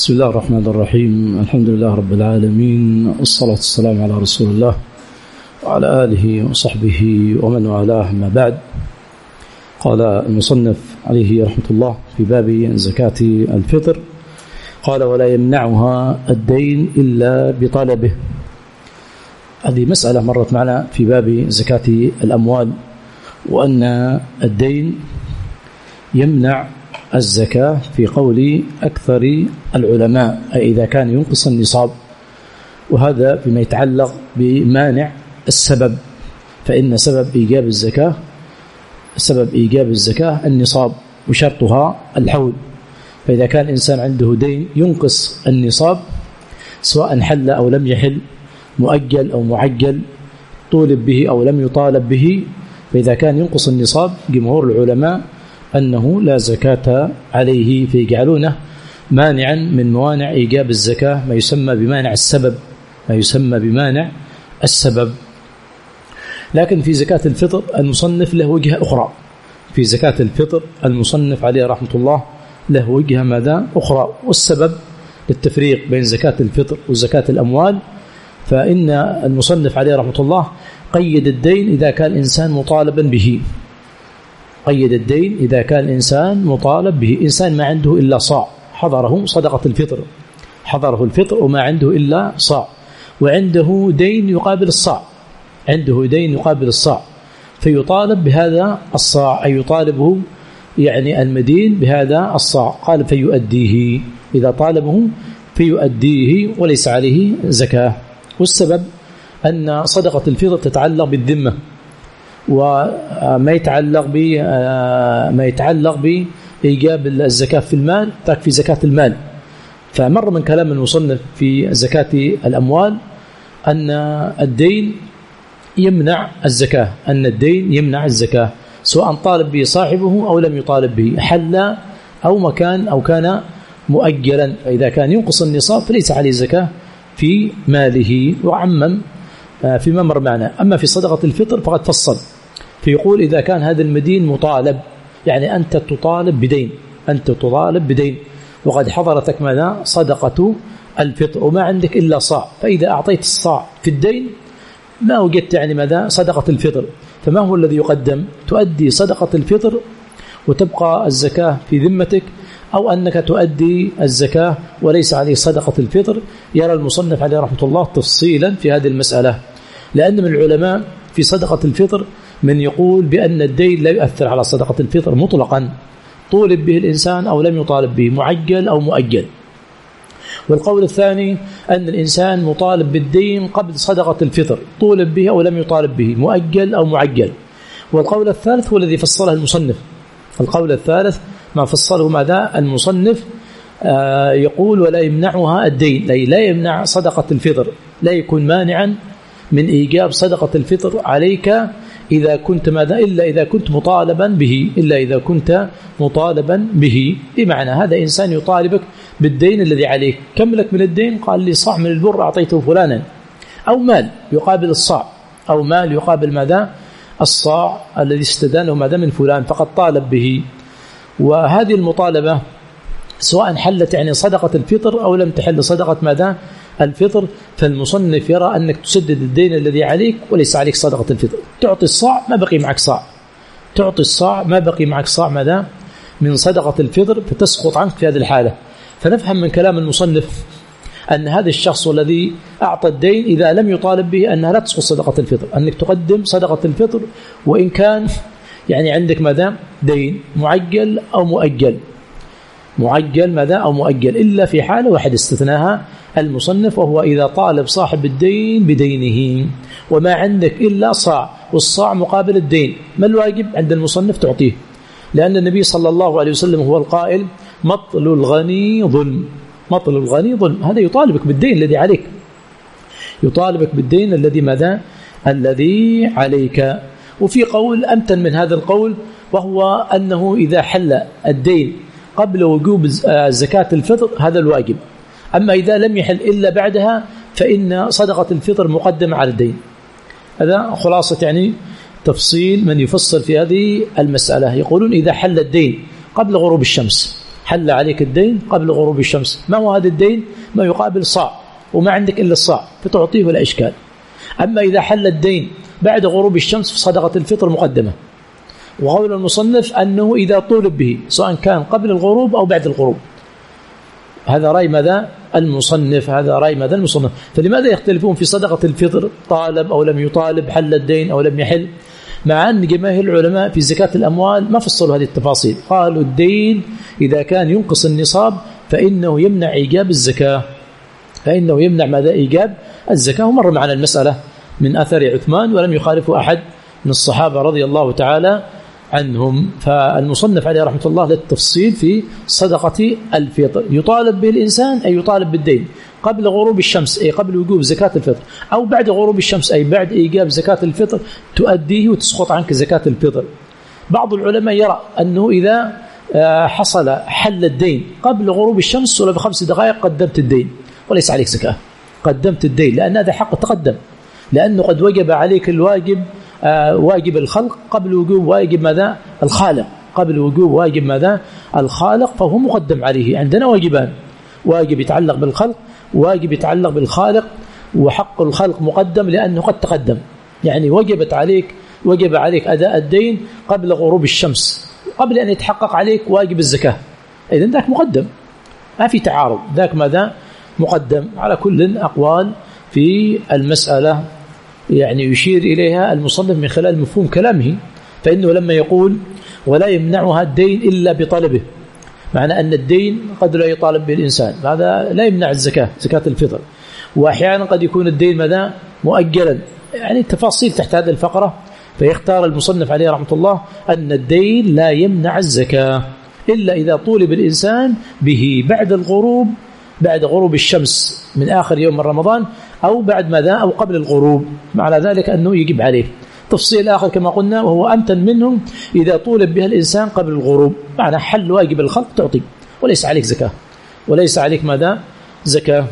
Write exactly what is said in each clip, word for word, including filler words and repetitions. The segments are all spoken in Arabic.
بسم الله الرحمن الرحيم. الحمد لله رب العالمين، والصلاة والسلام على رسول الله وعلى آله وصحبه ومن والاه، ما بعد. قال المصنف عليه رحمة الله في باب زكاة الفطر، قال: ولا يمنعها الدين إلا بطلبه. هذه مسألة مرت معنا في باب زكاة الأموال، وأن الدين يمنع الزكاة في قول أكثر العلماء، أي إذا كان ينقص النصاب، وهذا فيما يتعلق بمانع السبب، فإن سبب إيجاب الزكاة سبب إيجاب الزكاة النصاب، وشرطها الحول. فإذا كان إنسان عنده دين ينقص النصاب، سواء حل أو لم يحل، مؤجل أو معجل، طولب به أو لم يطالب به، فإذا كان ينقص النصاب جمهور العلماء أنه لا زكاة عليه، فيجعلونه مانعا من موانع إيجاب الزكاة، ما يسمى بمانع السبب ما يسمى بمانع السبب. لكن في زكاة الفطر المصنف له وجهة أخرى. في زكاة الفطر المصنف عليه رحمة الله له وجهة ماذا أخرى، والسبب للتفريق بين زكاة الفطر وزكاة الأموال، فإن المصنف عليه رحمة الله قيد الدين إذا كان الإنسان مطالبا به. قيد الدين إذا كان الإنسان مطالب به، إنسان ما عنده إلا صاع، حضره صدقة الفطر، حضره الفطر وما عنده إلا صاع، وعنده دين يقابل الصاع، عنده دين يقابل الصاع، فيطالب بهذا الصاع، أي يطالبه يعني المدين بهذا الصاع. قال: فيؤديه، إذا طالبه فيؤديه وليس عليه زكاة. والسبب أن صدقة الفطر تتعلق بالذمة، وما يتعلق ب ما يتعلق بإيجاب الزكاة في المال تكفي زكاة المال. فمر من كلام المصنف في زكاة الأموال أن الدين يمنع الزكاة، أن الدين يمنع الزكاة سواء طالب به صاحبه أو لم يطالب به، حل أو مكان أو كان مؤجلا. فإذا كان ينقص النصاب فليس عليه زكاة في ماله، وعمم فيما مر معنا. أما في صدقة الفطر فقد فصل، فيقول: إذا كان هذا المدين مطالب، يعني أنت تطالب بدين، أنت تطالب بدين وقد حضرتك ماذا صدقة الفطر وما عندك إلا صاع، فإذا أعطيت الصاع في الدين ما وجدت يعني ماذا صدقة الفطر، فما هو الذي يقدم؟ تؤدي صدقة الفطر وتبقى الزكاة في ذمتك، أو أنك تؤدي الزكاة وليس عليه صدقة الفطر. يرى المصنف عليه رحمة الله تفصيلا في هذه المسألة، لأن من العلماء في صدقة الفطر من يقول بأن الدين لا يؤثر على صدقة الفطر مطلقا، طولب به الإنسان أو لم يطالب به، معجل أو مؤجل. والقول الثاني أن الإنسان مطالب بالدين قبل صدقة الفطر، طولب به أو لم يطالب به، مؤجل أو معجل. والقول الثالث هو الذي فصله المصنف، القول الثالث ما فصله ماذا المصنف، آه يقول: ولا يمنعها الدين، أي لا يمنع صدقة الفطر، لا يكون مانعا من إيجاب صدقة الفطر عليك إذا كنت ماذا إلا إذا كنت مطالبا به، إلا إذا كنت مطالبا به. بمعنى هذا إنسان يطالبك بالدين الذي عليك، كم لك من الدين؟ قال لي صاع من البر أعطيته فلانا، أو مال يقابل الصاع، أو مال يقابل ماذا الصاع الذي استدانه ماذا من فلان، فقد طالب به. وهذه المطالبة سواء حلت يعني صدقة الفطر أو لم تحل صدقة ماذا الفطر، فالمصنف يرى أنك تسدد الدين الذي عليك وليس عليك صدقة الفطر. تعطي الصاع ما بقي معك صاع، تعطي الصاع ما بقي معك صاع ماذا من صدقة الفطر، فتسقط عنك في هذه الحالة. فنفهم من كلام المصنف أن هذا الشخص الذي أعطى الدين إذا لم يطالب به أنها لا تسقط صدقة الفطر، أنك تقدم صدقة الفطر وإن كان يعني عندك ماذا دين معجل أو مؤجل، معجل ماذا أو مؤجل، إلا في حالة واحدة استثناها المصنف، وهو إذا طالب صاحب الدين بدينه وما عندك إلا صاع، والصاع مقابل الدين، ما الواجب عند المصنف؟ تعطيه، لأن النبي صلى الله عليه وسلم هو القائل: مطل الغني ظلم، مطل الغني ظلم. هذا يطالبك بالدين الذي عليك، يطالبك بالدين الذي ماذا الذي عليك. وفي قول أمتن من هذا القول، وهو أنه إذا حل الدين قبل وجوب زكاة الفطر هذا الواجب، أما إذا لم يحل إلا بعدها فإن صدقة الفطر مقدمة على الدين. هذا خلاصة يعني تفصيل من يفصل في هذه المسألة. يقولون إذا حل الدين قبل غروب الشمس، حل عليك الدين قبل غروب الشمس، ما هو هذا الدين؟ ما يقابل صاع وما عندك إلا الصاع فتعطيه ولا إشكال. أما إذا حل الدين بعد غروب الشمس فصدقة الفطر مقدمة. وقول المصنف أنه إذا طولب به سواء كان قبل الغروب أو بعد الغروب. هذا رأي ماذا؟ المصنف. هذا رأي ماذا؟ المصنف. فلماذا يختلفون في صدقة الفطر؟ طالب أو لم يطالب، حل الدين أو لم يحل؟ مع أن جماهير العلماء في زكاة الأموال ما فصلوا هذه التفاصيل، قالوا الدين إذا كان ينقص النصاب فإنه يمنع إيجاب الزكاة، فإنه يمنع ماذا؟ إيجاب الزكاة. ومر معنا المسألة من أثر عثمان ولم يخالفه أحد من الصحابة رضي الله تعالى عنهم. فالمصنف عليه رحمة الله للتفصيل في صدقة الفطر، يطالب به الإنسان أي يطالب بالدين قبل غروب الشمس أي قبل وجوب زكاة الفطر، أو بعد غروب الشمس أي بعد إيجاب زكاة الفطر تؤديه وتسقط عنك زكاة الفطر. بعض العلماء يرى أنه إذا حصل حل الدين قبل غروب الشمس ولا بخمس دقائق قدمت الدين وليس عليك زكاة، قدمت الدين لأن هذا حق تقدم، لأنه قد وجب عليك الواجب آه واجب الخلق قبل وجوب واجب ماذا؟ الخالق، قبل وجوب واجب ماذا؟ الخالق، فهو مقدم عليه. عندنا واجبان، واجب يتعلق بالخلق وواجب يتعلق بالخالق، وحق الخلق مقدم لأنه قد تقدم، يعني وجبت عليك وجب عليك أداء الدين قبل غروب الشمس قبل أن يتحقق عليك واجب الزكاة، إذن ذاك مقدم، ما في تعارض، ذاك ماذا؟ مقدم. على كل أقوال في المسألة يعني يشير إليها المصنف من خلال مفهوم كلامه، فإنه لما يقول ولا يمنعها الدين إلا بطلبه، معنى أن الدين قد لا يطالب به الإنسان، هذا لا يمنع الزكاة، زكاة الفطر. وأحيانا قد يكون الدين ماذا؟ مؤجلا، يعني التفاصيل تحت هذه الفقرة. فيختار المصنف عليه رحمة الله أن الدين لا يمنع الزكاة إلا إذا طولب الإنسان به بعد الغروب، بعد غروب الشمس من آخر يوم من رمضان، أو بعد ماذا؟ أو قبل الغروب، معنى ذلك أنه يجب عليه. تفصيل آخر كما قلنا وهو أمتن منهم إذا طولب بها الإنسان قبل الغروب، معنى حل واجب الخلق تعطي وليس عليك زكاة، وليس عليك ماذا؟ زكاة.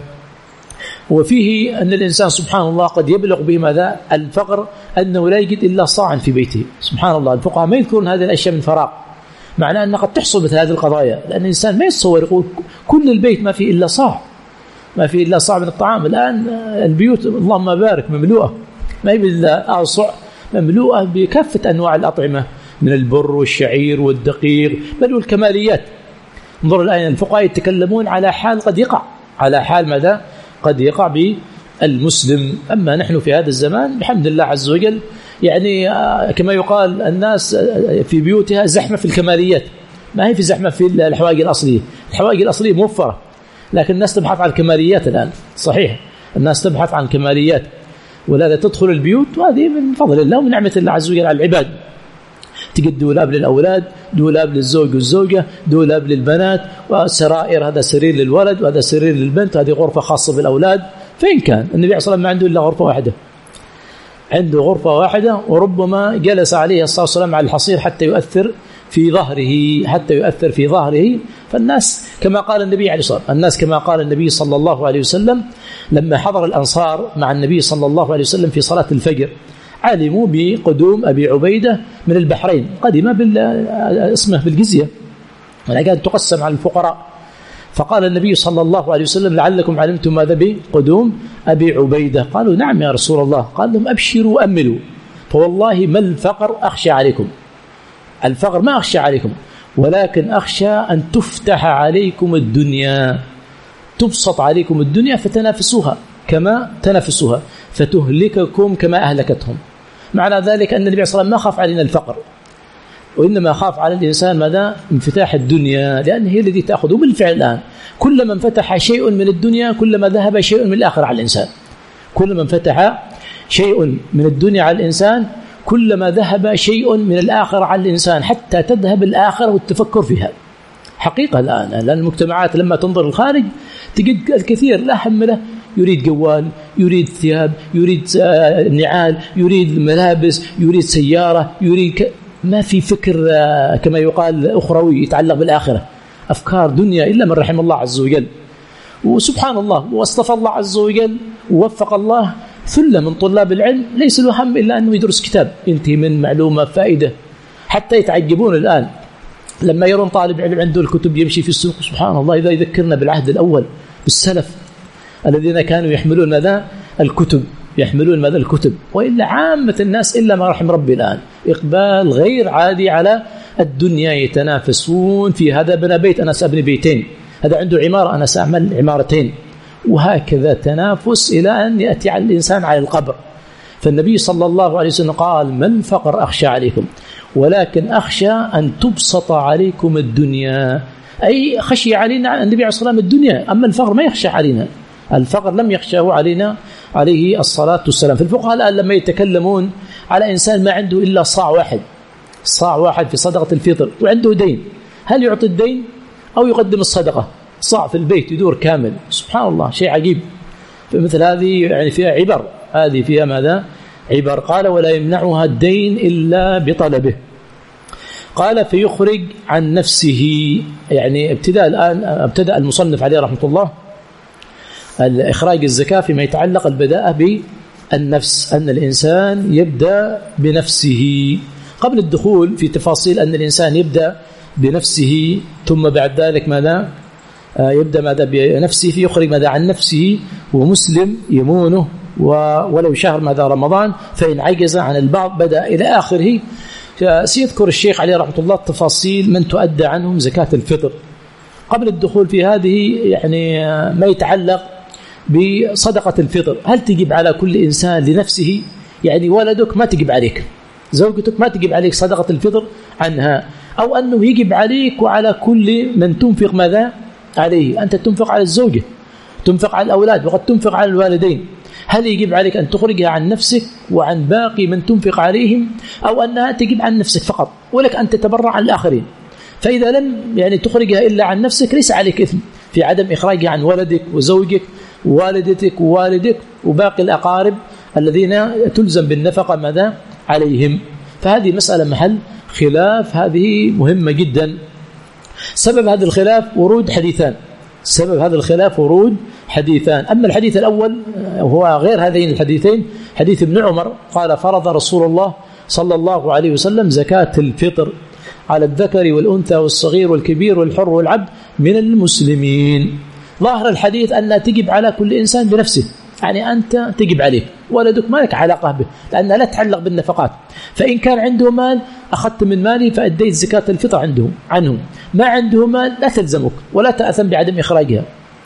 وفيه أن الإنسان سبحان الله قد يبلغ به ماذا؟ الفقر، أنه لا يجد إلا صاعا في بيته. سبحان الله، الفقهاء ما يذكرون هذه الأشياء من فراغ، معناه أن قد تحصل مثل هذه القضايا، لأن الإنسان ما يتصور يقول كل البيت ما فيه إلا صاع، ما فيه إلا صاع من الطعام. الآن البيوت اللهم بارك مملوءة، ما هي إلا أصع، مملوءة بكافة أنواع الأطعمة من البر والشعير والدقيق بل والكماليات. انظر الآن الفقهاء يتكلمون على حال قد يقع، على حال ماذا؟ قد يقع بالمسلم. أما نحن في هذا الزمان بحمد الله عز وجل يعني كما يقال الناس في بيوتها زحمة في الكماليات، ما هي في زحمة في الحوائج الأصلية. الحوائج الأصلية موفرة، لكن الناس تبحث عن الكماليات الآن. صحيح الناس تبحث عن كماليات، ولا تدخل البيوت، وهذه من فضل الله ومن نعمة الله عز وجل على العباد. تجد دولاب للأولاد، دولاب للزوج والزوجة، دولاب للبنات، وسرائر، هذا سرير للولد وهذا سرير للبنت، هذه غرفة خاصة بالأولاد. فإن كان النبي صلى الله عليه وسلم ما عنده إلا غرفة واحدة، عنده غرفة واحدة، وربما جلس عليه الصلاة والسلام على الحصير حتى يؤثر في ظهره، حتى يؤثر في ظهره. فالناس كما قال النبي عليه الصلاة والسلام، الناس كما قال النبي صلى الله عليه وسلم لما حضر الأنصار مع النبي صلى الله عليه وسلم في صلاة الفجر، علموا بقدوم أبي عبيدة من البحرين، قدم بال اسمه بالجزية، ولكن تقسم على الفقراء. فقال النبي صلى الله عليه وسلم لعلكم علمتم ماذا بقدوم أبي عبيدة؟ قالوا نعم يا رسول الله. قال لهم أبشروا وأملوا، فوالله ما الفقر أخشى عليكم، الفقر ما أخشى عليكم، ولكن أخشى أن تفتح عليكم الدنيا، تبسط عليكم الدنيا فتنافسوها كما تنافسوها، فتهلككم كما أهلكتهم. معنى ذلك أن النبي صلى الله عليه وسلم ما خاف علينا الفقر، وإنما خاف على الإنسان ماذا؟ انفتاح الدنيا، لأن هي التي تأخذ. وبالفعل الآن كلما انفتح شيء من الدنيا كلما ذهب شيء من الآخرة على الإنسان، كلما انفتح شيء من الدنيا على الإنسان كلما ذهب شيء من الآخرة على الإنسان، حتى تذهب الآخرة والتفكر فيها. حقيقة الآن لأن المجتمعات لما تنظر الخارج تجد الكثير لا هم له، يريد جوال، يريد ثياب، يريد نعال، يريد ملابس، يريد سيارة، يريد ك... ما في فكر كما يقال أخروي يتعلق بالآخرة، أفكار دنيا إلا من رحم الله عز وجل. وسبحان الله، واصطفى الله عز وجل ووفق الله ثلة من طلاب العلم ليس له هم إلا أنه يدرس كتاب ينتهي من معلومة فائدة، حتى يتعجبون الآن لما يرون طالب علم عنده الكتب يمشي في السوق، سبحان الله، إذا يذكرنا بالعهد الأول بالسلف الذين كانوا يحملون ماذا الكتب، يحملون ماذا الكتب. وإلا عامة الناس إلا ما رحم ربي الآن إقبال غير عادي على الدنيا، يتنافسون في هذا بنى بيت أنا سأبني بيتين، هذا عنده عمارة أنا سأعمل عمارتين، وهكذا تنافس إلى أن يأتي على الإنسان على القبر. فالنبي صلى الله عليه وسلم قال: ما الفقر أخشى عليكم ولكن أخشى أن تبسط عليكم الدنيا، أي خشي علينا النبي عليه الصلاة والسلام الدنيا، أما الفقر ما يخشى علينا، الفقر لم يخشاه علينا عليه الصلاة والسلام. فالفقهاء الآن لما يتكلمون على إنسان ما عنده إلا صاع واحد، صاع واحد في صدقة الفطر وعنده دين، هل يعطي الدين أو يقدم الصدقة؟ صاع في البيت يدور كامل، سبحان الله، شيء عجيب. فمثل هذه يعني فيها عبر، هذه فيها ماذا عبر. قال: ولا يمنعها الدين إلا بطلبه. قال: فيخرج عن نفسه، يعني ابتداء الآن ابتدأ المصنف عليه رحمة الله الإخراج الزكاة فيما يتعلق البداءة بالنفس، أن الإنسان يبدأ بنفسه قبل الدخول في تفاصيل أن الإنسان يبدأ بنفسه ثم بعد ذلك ماذا يبدأ ماذا بنفسه، فيخرج ماذا عن نفسه ومسلم يمونه ولو شهر ماذا رمضان، فإن عجز عن البعض بدأ إلى آخره. سيذكر الشيخ عليه رحمة الله تفاصيل من تؤدى عنهم زكاة الفطر. قبل الدخول في هذه يعني ما يتعلق بصدقة الفطر، هل تجب على كل إنسان لنفسه؟ يعني ولدك ما تجب عليك، زوجتك ما تجب عليك صدقة الفطر عنها، أو أنه يجب عليك وعلى كل من تنفق ماذا عليه؟ أنت تنفق على الزوجة، تنفق على الأولاد، وقد تنفق على الوالدين، هل يجب عليك أن تخرجها عن نفسك وعن باقي من تنفق عليهم، أو أنها تجب عن نفسك فقط ولك أن تتبرع عن الآخرين؟ فإذا لم يعني تخرجها إلا عن نفسك ليس عليك إثم في عدم إخراجها عن ولدك وزوجك ووالدتك ووالدك وباقي الأقارب الذين تلزم بالنفقة ماذا عليهم. فهذه مسألة محل خلاف، هذه مهمة جدا. سبب هذا الخلاف ورود حديثان، سبب هذا الخلاف ورود حديثان. أما الحديث الأول وهو غير هذين الحديثين، حديث ابن عمر قال: فرض رسول الله صلى الله عليه وسلم زكاة الفطر على الذكر والأنثى والصغير والكبير والحر والعبد من المسلمين. ظاهر الحديث أنها تجب على كل إنسان بنفسه، يعني أنت تجب عليه، ولدك ما لك علاقة به لأنها لا تتعلق بالنفقات. فإن كان عنده مال أخذت من ماله فأديت زكاة الفطر عنده عنه، ما عنده مال لا تلزمك ولا تأثم بعدم إخراجها،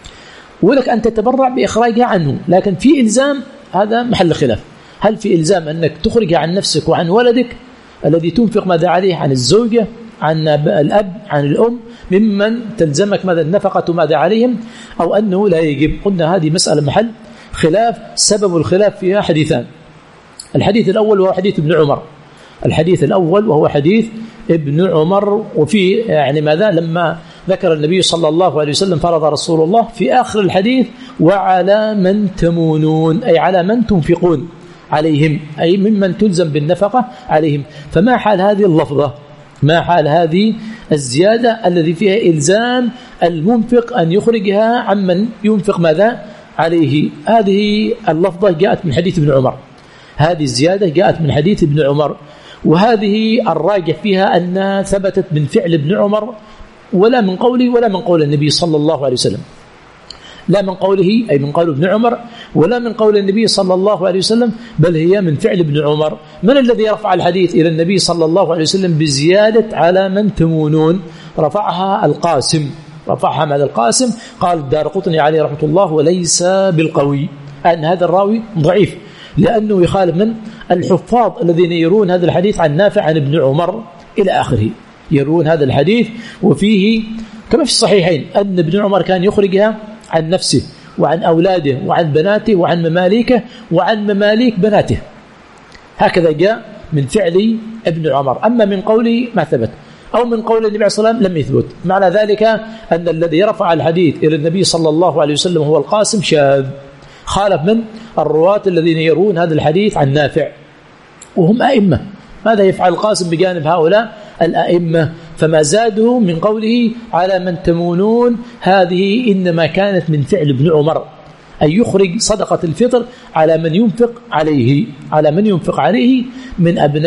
ولك أن تتبرع بإخراجها عنه. لكن في إلزام، هذا محل خلاف، هل في إلزام أنك تخرجها عن نفسك وعن ولدك الذي تنفق ماذا عليه، عن الزوجة، عن الأب، عن الأم، ممن تلزمك ماذا النفقة ماذا عليهم، أو أنه لا يجب؟ قلنا هذه مسألة محل خلاف. سبب الخلاف فيها حديثان. الحديث الأول وهو حديث ابن عمر، الحديث الأول وهو حديث ابن عمر، وفي يعني ماذا لما ذكر النبي صلى الله عليه وسلم فرض رسول الله في آخر الحديث: وعلى من تمونون، أي على من تنفقون عليهم، أي ممن تلزم بالنفقة عليهم. فما حال هذه اللفظة، ما حال هذه الزيادة الذي فيها إلزام المنفق أن يخرجها عمن ينفق ماذا عليه؟ هذه اللفظة جاءت من حديث ابن عمر، هذه الزيادة جاءت من حديث ابن عمر، وهذه الراجح فيها أن ثبتت من فعل ابن عمر ولا من قوله ولا من قول النبي صلى الله عليه وسلم، لا من قوله أي من قول ابن عمر ولا من قول النبي صلى الله عليه وسلم، بل هي من فعل ابن عمر. من الذي رفع الحديث إلى النبي صلى الله عليه وسلم بزيادة على من تمونون؟ رفعها القاسم، رفعها مع القاسم. قال الدارقطني عليه رحمة الله: وليس بالقوي، أن هذا الراوي ضعيف لأنه يخالف من الحفاظ الذين يرون هذا الحديث عن نافع عن ابن عمر إلى آخره، يرون هذا الحديث. وفيه كما في الصحيحين أن ابن عمر كان يخرجها عن نفسه وعن أولاده وعن بناته وعن مماليكه وعن مماليك بناته، هكذا جاء من فعل ابن عمر. أما من قوله ما ثبت، أو من قول النبي صلى الله عليه وسلم لم يثبت. معنى ذلك أن الذي رفع الحديث إلى النبي صلى الله عليه وسلم هو القاسم شاذ، خالف من الرواة الذين يرون هذا الحديث عن نافع، وهم أئمة. ماذا يفعل القاسم بجانب هؤلاء الأئمة؟ فما زاده من قوله على من تمونون، هذه إنما كانت من فعل ابن عمر، أن يخرج صدقة الفطر على من ينفق عليه، على من ينفق عليه من أبناء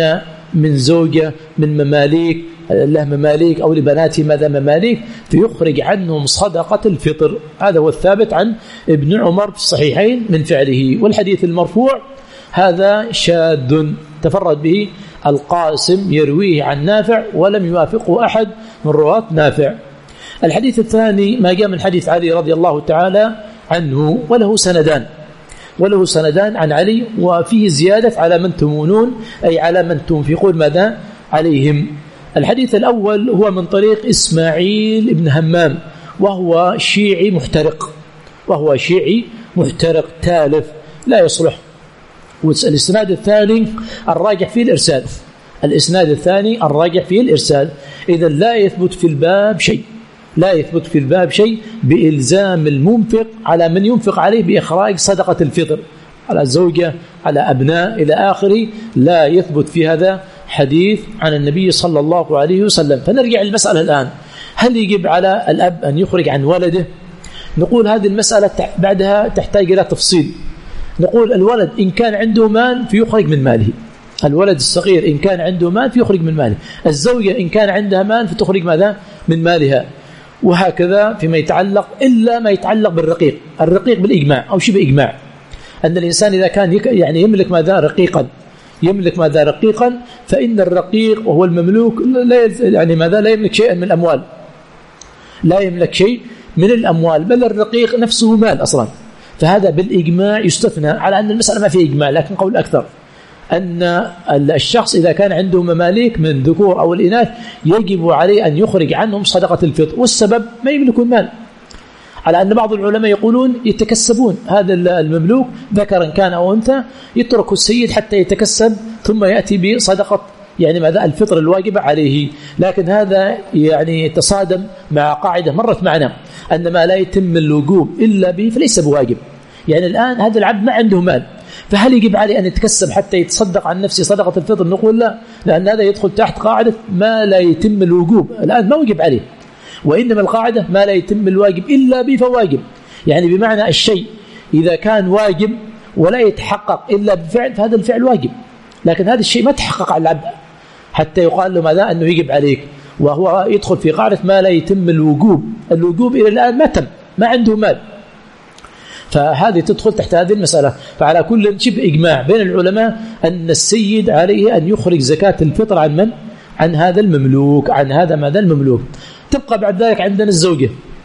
من زوجة، من مماليك له مماليك أو لبناته ماذا مماليك، فيخرج عنهم صدقة الفطر. هذا هو الثابت عن ابن عمر في الصحيحين من فعله. والحديث المرفوع هذا شاذ تفرد به القاسم يرويه عن نافع ولم يوافقه أحد من رواة نافع. الحديث الثاني ما جاء من حديث علي رضي الله تعالى عنه وله سندان وله سندان عن علي، وفيه زيادة على من تمونون، أي على من تنفقون ماذا عليهم. الحديث الأول هو من طريق إسماعيل بن همام، وهو شيعي محترق وهو شيعي محترق تالف لا يصلح. والإسناد الثاني الراجح فيه الإرسال الإسناد الثاني الراجح فيه الإرسال إذا لا يثبت في الباب شيء لا يثبت في الباب شيء بإلزام المنفق على من ينفق عليه بإخراج صدقة الفطر على الزوجة على أبناء إلى آخره. لا يثبت في هذا حديث عن النبي صلى الله عليه وسلم. فنرجع للمسألة الآن، هل يجب على الأب أن يخرج عن ولده؟ نقول هذه المسألة بعدها تحتاج إلى تفصيل. نقول الولد إن كان عنده مال فيخرج من ماله، الولد الصغير إن كان عنده مال فيخرج من ماله، الزوجة إن كان عندها مال فتخرج ماذا من مالها، وهكذا فيما يتعلق إلا ما يتعلق بالرقيق. الرقيق بالإجماع أو شبه إجماع أن الإنسان إذا كان يعني يملك ماذا رقيقا يملك ماذا رقيقا فإن الرقيق وهو المملوك لا يعني ماذا لا يملك شيئا من الأموال لا يملك شيء من الأموال بل الرقيق نفسه مال أصلا. فهذا بالإجماع يستثنى، على أن المسألة ما فيه إجماع، لكن قول أكثر أن الشخص إذا كان عنده مماليك من الذكور أو الإناث يجب عليه أن يخرج عنهم صدقة الفطر، والسبب ما يملكون مال، على أن بعض العلماء يقولون يتكسبون هذا المملوك ذكرا كان أو أنثى، يترك السيد حتى يتكسب ثم يأتي بصدقة يعني ماذا الفطر الواجبة عليه. لكن هذا يعني تصادم مع قاعدة مرت معنا أن ما لا يتم الوجوب إلا به فليس بواجب. يعني الآن هذا العبد ما عنده مال، فهل يجب عليه أن يتكسب حتى يتصدق عن نفسه صدقة الفطر؟ نقول لا، لأن هذا يدخل تحت قاعدة ما لا يتم الوجوب، الآن ما وجب عليه، وإنما القاعدة ما لا يتم الواجب إلا به فواجب. يعني بمعنى الشيء إذا كان واجب ولا يتحقق إلا بفعل فهذا الفعل واجب، لكن هذا الشيء ما تحقق على العبد حتى يقال له ماذا أنه يجب عليك، وهو يدخل في قاعدة ما لا يتم الوجوب. الوجوب إلى الآن ما تم، ما عنده مال، فهذه تدخل تحت هذه المسألة. فعلى كل شبه إجماع بين العلماء أن السيد عليه أن يخرج زكاة الفطر عن من؟ عن هذا المملوك، عن هذا ماذا المملوك. تبقى بعد ذلك عندنا الزوجة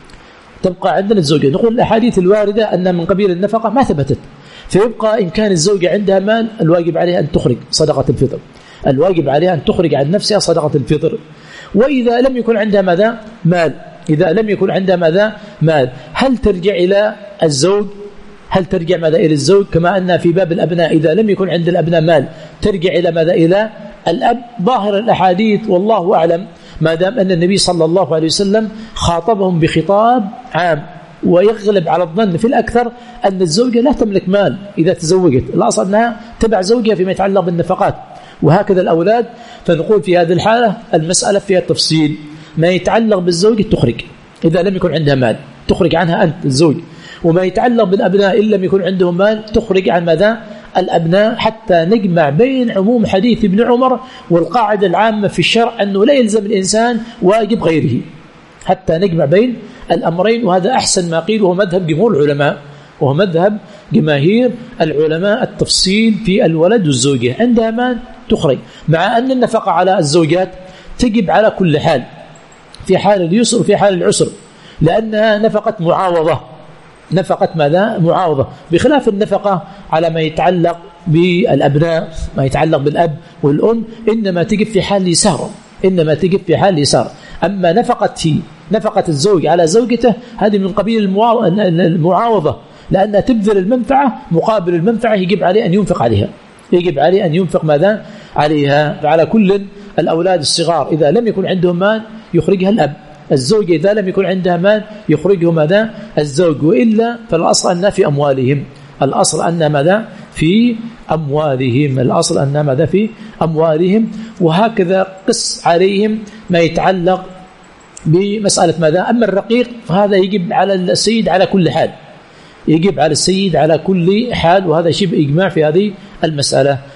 تبقى عندنا الزوجة نقول الأحاديث الواردة أن من قبيل النفقة ما ثبتت، فيبقى إن كان الزوجة عندها مال الواجب عليها أن تخرج صدقة الفطر، الواجب عليها أن تخرج عن نفسها صدقة الفطر. وإذا لم يكن عندها ماذا مال إذا لم يكن عندها ماذا مال هل ترجع إلى الزوج؟ هل ترجع ماذا إلى الزوج؟ كما أن في باب الأبناء إذا لم يكن عند الأبناء مال ترجع إلى ماذا إلى الأب. ظاهر الأحاديث والله أعلم ما دام أن النبي صلى الله عليه وسلم خاطبهم بخطاب عام، ويغلب على الظن في الأكثر أن الزوجة لا تملك مال إذا تزوجت، الأصل أنها تبع زوجها فيما يتعلق بالنفقات، وهكذا الأولاد. فنقول في هذه الحالة المسألة فيها تفصيل، ما يتعلق بالزوجة تخرج إذا لم يكن عندها مال تخرج عنها أنت الزوج، وما يتعلق بالأبناء إن لم يكن عندهم مال تخرج عن ماذا الأبناء، حتى نجمع بين عموم حديث ابن عمر والقاعدة العامة في الشرع أنه لا يلزم الإنسان واجب غيره، حتى نجمع بين الأمرين. وهذا أحسن ما قيل، وهو مذهب جمهور العلماء وهو مذهب جماهير العلماء، التفصيل في الولد والزوجة عندها مال تخرج، مع أن النفقة على الزوجات تجب على كل حال، في حال اليسر وفي حال العسر، لأنها نفقة معاوضة نفقة ماذا معاوضة، بخلاف النفقة على ما يتعلق بالأبناء ما يتعلق بالأب والأم إنما تجب في حال اليسار إنما تجب في حال اليسار. أما نفقة نفقة الزوج على زوجته هذه من قبيل المعاوضة، لأنها تبذل المنفعة مقابل المنفعة يجب عليه أن ينفق عليها يجب عليه أن ينفق ماذا عليها. فعلى كل الأولاد الصغار إذا لم يكن عندهم مال يخرجها الأب، الزوجة إذا لم يكن عندها مال يخرجه ماذا الزوج، وإلا فالأصل أنها في أموالهم الأصل أنها ماذا في أموالهم الأصل أنها ماذا في أموالهم. وهكذا قس عليهم ما يتعلق بمسألة ماذا. أما الرقيق فهذا يجب على السيد على كل حال يجب على السيد على كل حال، وهذا شبه إجماع في هذه المسألة.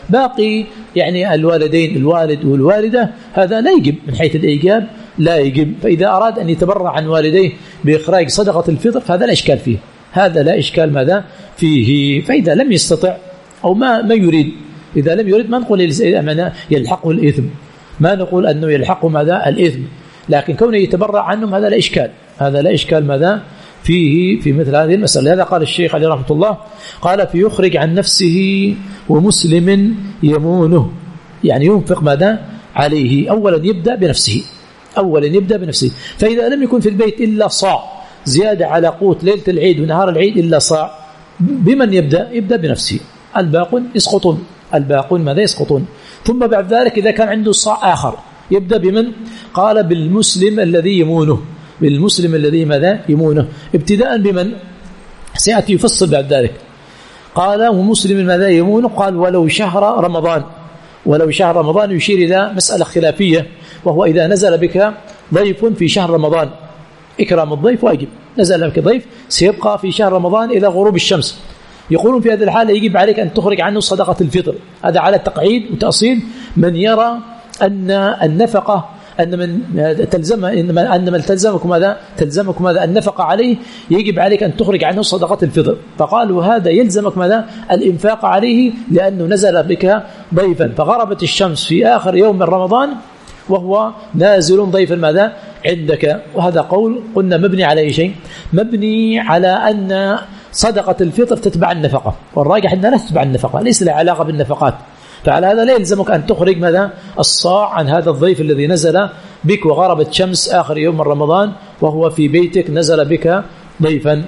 باقي يعني الوالدين الوالد والوالدة هذا لا يجب من حيث الإيجاب لا يجب. فإذا أراد أن يتبرع عن والديه بإخراج صدقة الفطر فهذا لا إشكال فيه، هذا لا إشكال ماذا فيه. فإذا لم يستطع أو ما ما يريد، إذا لم يريد ما نقول يلحقه الإثم، ما نقول أنه يلحقه ماذا الإثم، لكن كونه يتبرع عنهم هذا لا إشكال، هذا لا إشكال ماذا فيه في مثل هذه المسألة. هذا قال الشيخ عليه رحمة الله قال فيخرج عن نفسه ومسلم يمونه، يعني ينفق ماذا عليه. أولا يبدأ بنفسه، أولا يبدأ بنفسه. فإذا لم يكن في البيت إلا صاع زيادة على قوت ليلة العيد ونهار العيد إلا صاع، بمن يبدأ؟ يبدأ بنفسه، الباقون يسقطون، الباقون ماذا يسقطون. ثم بعد ذلك إذا كان عنده صاع آخر يبدأ بمن؟ قال بالمسلم الذي يمونه، بالمسلم الذي ماذا يمونه، ابتداء بمن؟ سيأتي يفصل بعد ذلك. قال ومسلم ماذا يمونه، قال ولو شهر رمضان، ولو شهر رمضان يشير إلى مسألة خلافية، وهو إذا نزل بك ضيف في شهر رمضان، إكرام الضيف واجب، نزل بك ضيف سيبقى في شهر رمضان إلى غروب الشمس، يقولون في هذه الحالة يجب عليك أن تخرج عنه صدقة الفطر. هذا على تقعيد وتأصيل من يرى أن النفقة أن من تلزم أن من تلزمكم هذا تلزمكم هذا النفقة عليه يجب عليك أن تخرج عنه صدقة الفطر، فقالوا هذا يلزمك ماذا الإنفاق عليه لأنه نزل بك ضيفا، فغربت الشمس في آخر يوم من رمضان وهو نازل ضيفا ماذا عندك. وهذا قول قلنا مبني على أي شيء؟ مبني على أن صدقة الفطر تتبع النفقة، والراجح أنها لا تتبع النفقة، ليس لها علاقة بالنفقات. فعلى هذا لا يلزمك أن تخرج ماذا الصاع عن هذا الضيف الذي نزل بك وغربت شمس آخر يوم من رمضان وهو في بيتك نزل بك ضيفا.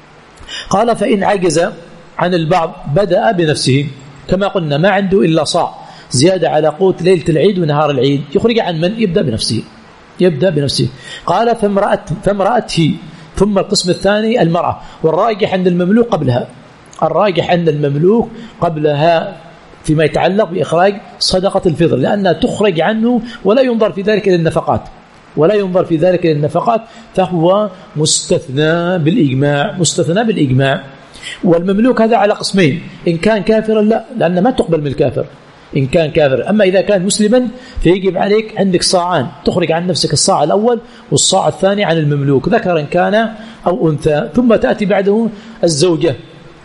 قال فإن عجز عن البعض بدأ بنفسه، كما قلنا ما عنده إلا صاع زيادة على قوت ليلة العيد ونهار العيد، يخرج عن من؟ يبدأ بنفسه، يبدأ بنفسه. قال فامرأته, فامرأته ثم القسم الثاني المرأة، والراجح عند المملوك قبلها، الراجح عند المملوك قبلها فيما يتعلق بإخراج صدقة الفطر، لأنها تخرج عنه ولا ينظر في ذلك للنفقات، ولا ينظر في ذلك للنفقات، فهو مستثنى بالإجماع، مستثنى بالإجماع. والمملوك هذا على قسمين، إن كان كافرا لا، لأن ما تقبل من الكافر إن كان كافر، أما إذا كان مسلما فيجب عليك عندك صاعان، تخرج عن نفسك الصاع الأول والصاع الثاني عن المملوك، ذكرا كان أو أنثى. ثم تأتي بعده الزوجة،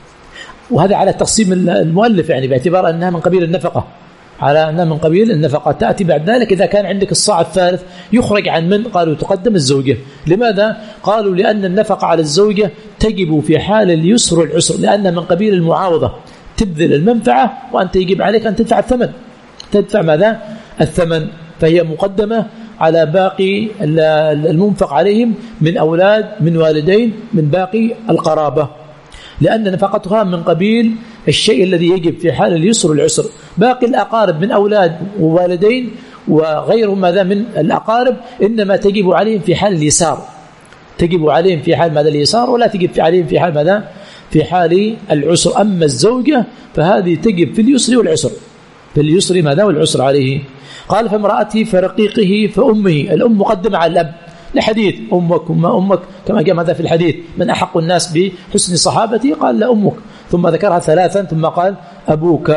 وهذا على تقسيم المؤلف يعني باعتبار أنها من قبيل النفقة، على أنها من قبيل النفقة. تأتي بعد ذلك إذا كان عندك الصاع الثالث يخرج عن من؟ قالوا تقدم الزوجة. لماذا؟ قالوا لأن النفقة على الزوجة تجب في حال اليسر والعسر، لأنها من قبيل المعاوضة، تبذل المنفعة وأنت يجب عليك أن تدفع الثمن، تدفع ماذا؟ الثمن، فهي مقدمة على باقي المنفق عليهم من أولاد من والدين من باقي القرابة، لأن نفقتها من قبيل الشيء الذي يجب في حال اليسر والعسر. باقي الأقارب من أولاد ووالدين وغيرهم ماذا من الأقارب إنما تجب عليهم في حال اليسار، تجب عليهم في حال ماذا اليسار، ولا تجب عليهم في حال ماذا في حال العسر. أما الزوجة فهذه تجب في اليسر والعسر، في اليسر ماذا والعسر عليه. قال فامرأته فرقيقه فأمه، الأم مقدمة على الأب لحديث أمك وما أمك، كما جاء هذا في الحديث من أحق الناس بحسن صحابتي قال لأمك، ثم ذكرها ثلاثا ثم قال أبوك.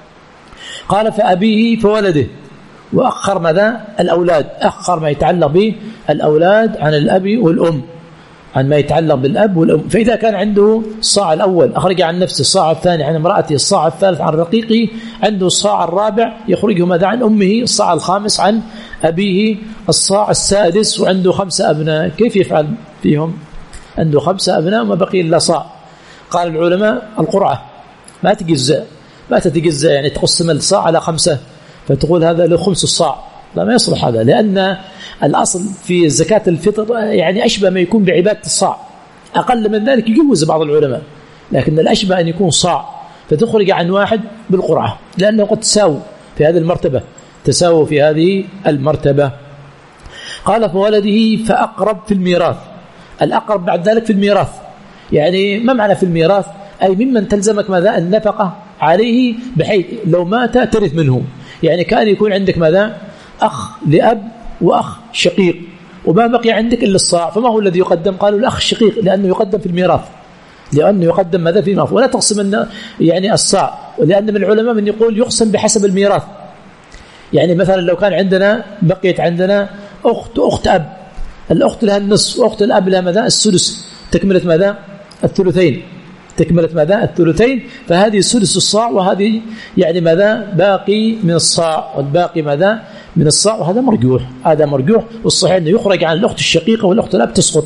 قال فأبيه فولده، وأخر ماذا الأولاد، أخر ما يتعلق بالأولاد عن الأب والأم، عن ما يتعلق بالأب والأم. فإذا كان عنده الصاع الأول أخرج عن نفسه، الصاع الثاني عن امرأته، الصاع الثالث عن رقيقه، عنده الصاع الرابع يخرجه ماذا عن أمه، الصاع الخامس عن أبيه، الصاع السادس، وعنده خمسة أبناء، كيف يفعل فيهم؟ عنده خمسة أبناء وما بقي إلا صاع. قال العلماء القرعة ما تجزأ، ما تتجزأ يعني تقسم الصاع على خمسة فتقول هذا له خمس الصاع، لا ما يصلح هذا، لأن الأصل في زكاة الفطر يعني أشبه ما يكون بعبادة الصاع، أقل من ذلك يجوز بعض العلماء، لكن الأشبه أن يكون صاع، فتخرج عن واحد بالقرعة، لأنه قد تساوي في هذه المرتبة، تساوي في هذه المرتبة. قال فولده فأقرب في الميراث، الأقرب بعد ذلك في الميراث، يعني ما معنى في الميراث؟ أي ممن تلزمك ماذا النفقة عليه، بحيث لو مات ترث منه، يعني كان يكون عندك ماذا أخ لأب وأخ شقيق وما بقي عندك إلا الصاع، فما هو الذي يقدم؟ قالوا الأخ الشقيق، لأنه يقدم في الميراث، لأنه يقدم ماذا في ميراث. ولا تقسم يعني الصاع، لأن من العلماء من يقول يقسم بحسب الميراث. يعني مثلا لو كان عندنا بقيت عندنا أخت أخت أب، الأخت لها النصف وأخت الأب لها ماذا السدس، تكملة ماذا الثلثين، تكملة ماذا الثلثين، فهذه سدس الصاع وهذه يعني ماذا باقي من الصاع والباقي ماذا من الصاع، وهذا مرجوح، هذا مرجوح. والصحيح أنه يخرج عن الأخت الشقيقة والأخت الأب تسقط.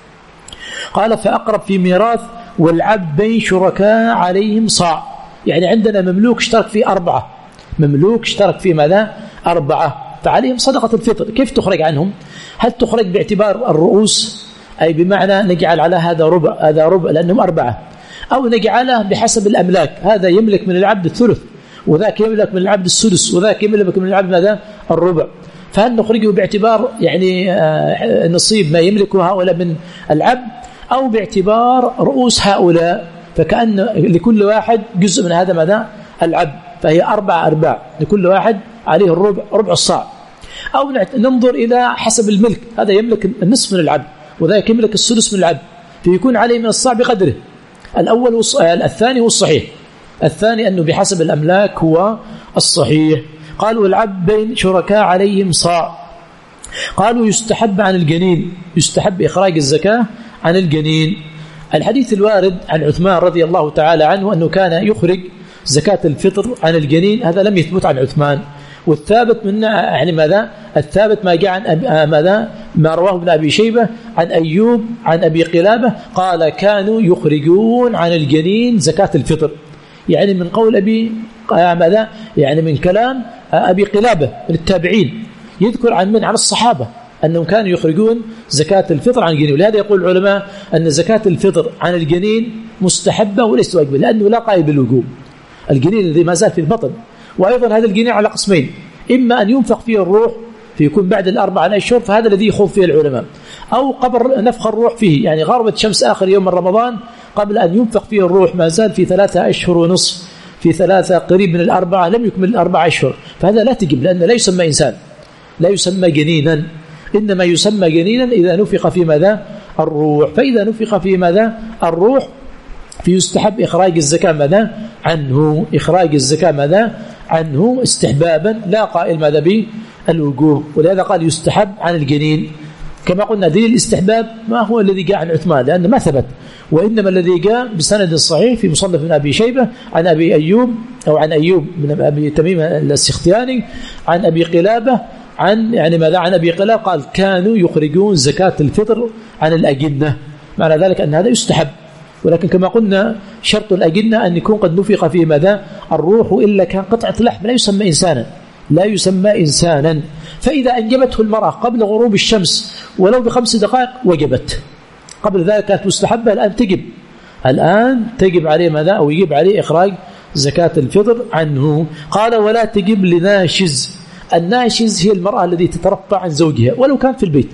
قال فأقرب في ميراث والعبد بين شركاء عليهم صاع، يعني عندنا مملوك اشترك فيه أربعة، مملوك اشترك فيه ماذا أربعة، فعليهم صدقة الفطر. كيف تخرج عنهم؟ هل تخرج باعتبار الرؤوس، أي بمعنى نجعل على هذا ربع هذا ربع لأنهم أربعة، أو نجعله بحسب الأملاك، هذا يملك من العبد الثلث وذاك يملك من العبد السدس وذاك يملك من العبد ماذا الربع، فهل نخرجه باعتبار يعني نصيب ما يملكه هؤلاء من العبد، أو باعتبار رؤوس هؤلاء، فكأن لكل واحد جزء من هذا ماذا العبد، فهي أربع أرباع لكل واحد عليه الربع ربع الصاع، أو ننظر إلى حسب الملك، هذا يملك النصف من العبد وذاك يملك السدس من العبد، فيكون عليه من الصاع بقدره. الأول والص... الثاني هو الصحيح، الثاني أنه بحسب الأملاك هو الصحيح. قالوا العبد بين شركاء عليهم صاع. قالوا يستحب عن الجنين، يستحب إخراج الزكاة عن الجنين. الحديث الوارد عن عثمان رضي الله تعالى عنه أنه كان يخرج زكاة الفطر عن الجنين، هذا لم يثبت عن عثمان. والثابت من يعني ماذا الثابت ما جاء عن ماذا ما رواه ابن أبي شيبة عن أيوب عن أبي قلابة قال كانوا يخرجون عن الجنين زكاة الفطر، يعني من قول أبي ماذا يعني من كلام أبي قلابة من التابعين، يذكر عن من عن الصحابة أنهم كانوا يخرجون زكاة الفطر عن الجنين. ولهذا يقول العلماء أن زكاة الفطر عن الجنين مستحبة وليست واجبة، لأنه لا قائل بالوجوب، الجنين الذي ما زال في البطن. وأيضا هذا الجنين على قسمين، إما أن ينفق فيه الروح فيكون بعد الأربعة أشهر، فهذا الذي يخوض فيه العلماء، أو قبل نفخ الروح فيه، يعني غربت شمس آخر يوم من رمضان قبل أن ينفخ فيه الروح ما زال في ثلاثة أشهر ونصف، في ثلاثة قريب من الأربعة لم يكمل الأربعة أشهر، فهذا لا تجب، لأن لا يسمى إنسان، لا يسمى جنينا، إنما يسمى جنينا إذا نفخ في ماذا الروح. فإذا نفخ في ماذا الروح فيستحب إخراج الزكاة ماذا عنه، إخراج الزكاة ماذا عنه استحبابا، لا قائل ماذا بالوجوب. ولهذا قال يستحب عن الجنين. كما قلنا دليل الاستحباب ما هو الذي جاء عن عثمان لأنه ما ثبت، وإنما الذي جاء بسند صحيح في مصنف ابن أبي شيبة عن أبي أيوب أو عن أيوب من أبي تميم السختياني عن أبي قلابة عن يعني ماذا عن أبي قلابة قال كانوا يخرجون زكاة الفطر عن الأجنة، معنى ذلك أن هذا يستحب. ولكن كما قلنا شرط الأجنة أن يكون قد نفخ في ماذا الروح، إلا كان قطعة لحم لا يسمى إنسانا، لا يسمى إنسانا. فإذا أنجبته المرأة قبل غروب الشمس ولو بخمس دقائق وجبت، قبل ذلك كانت مستحبة، الآن تجب، الآن تجب عليه ماذا أو يجب عليه إخراج زكاة الفطر عنه. قال ولا تجب لناشز. الناشز هي المرأة التي تترفع عن زوجها ولو كانت في البيت،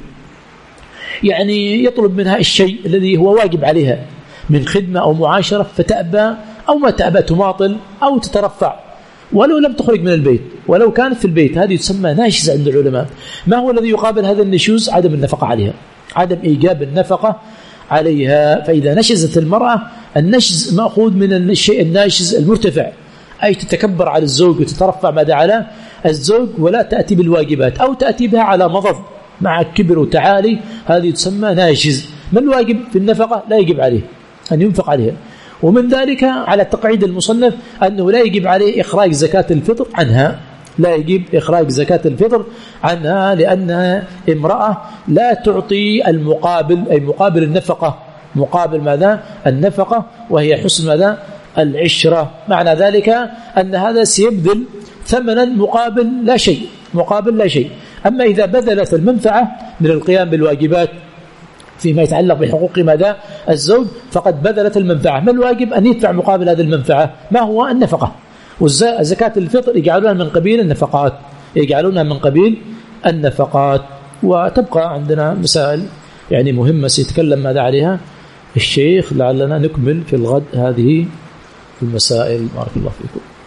يعني يطلب منها الشيء الذي هو واجب عليها من خدمة أو معاشرة فتأبى أو ما تأبى تماطل أو تترفع ولو لم تخرج من البيت، ولو كانت في البيت، هذه تسمى ناشز عند العلماء. ما هو الذي يقابل هذا النشوز؟ عدم النفقة عليها، عدم إيجاب النفقة عليها. فإذا نشزت المرأة، النشز مأخوذ من الشيء الناشز المرتفع، أي تتكبر على الزوج وتترفع ماذا على الزوج ولا تأتي بالواجبات أو تأتي بها على مضض مع كبر وتعالي، هذه تسمى ناشز. ما الواجب في النفقة؟ لا يجب عليه أن ينفق عليها. ومن ذلك على تقعيد المصنف أنه لا يجب عليه إخراج زكاة الفطر عنها، لا يجب إخراج زكاة الفطر عنها، لأنها امرأة لا تعطي المقابل، أي مقابل النفقة، مقابل ماذا النفقة، وهي حسن ماذا العشرة. معنى ذلك أن هذا سيبذل ثمنا مقابل لا شيء، مقابل لا شيء. أما إذا بذلت المنفعة من القيام بالواجبات فيما يتعلق بحقوق ماذا الزوج فقد بذلت المنفعة. ما الواجب؟ أن يدفع مقابل هذه المنفعة، ما هو النفقة. والزكاة الفطر يجعلونها من قبيل النفقات، يجعلونها من قبيل النفقات. وتبقى عندنا مسائل يعني مهمة سيتكلم ماذا عليها الشيخ، لعلنا نكمل في الغد هذه المسائل. بارك الله فيكم.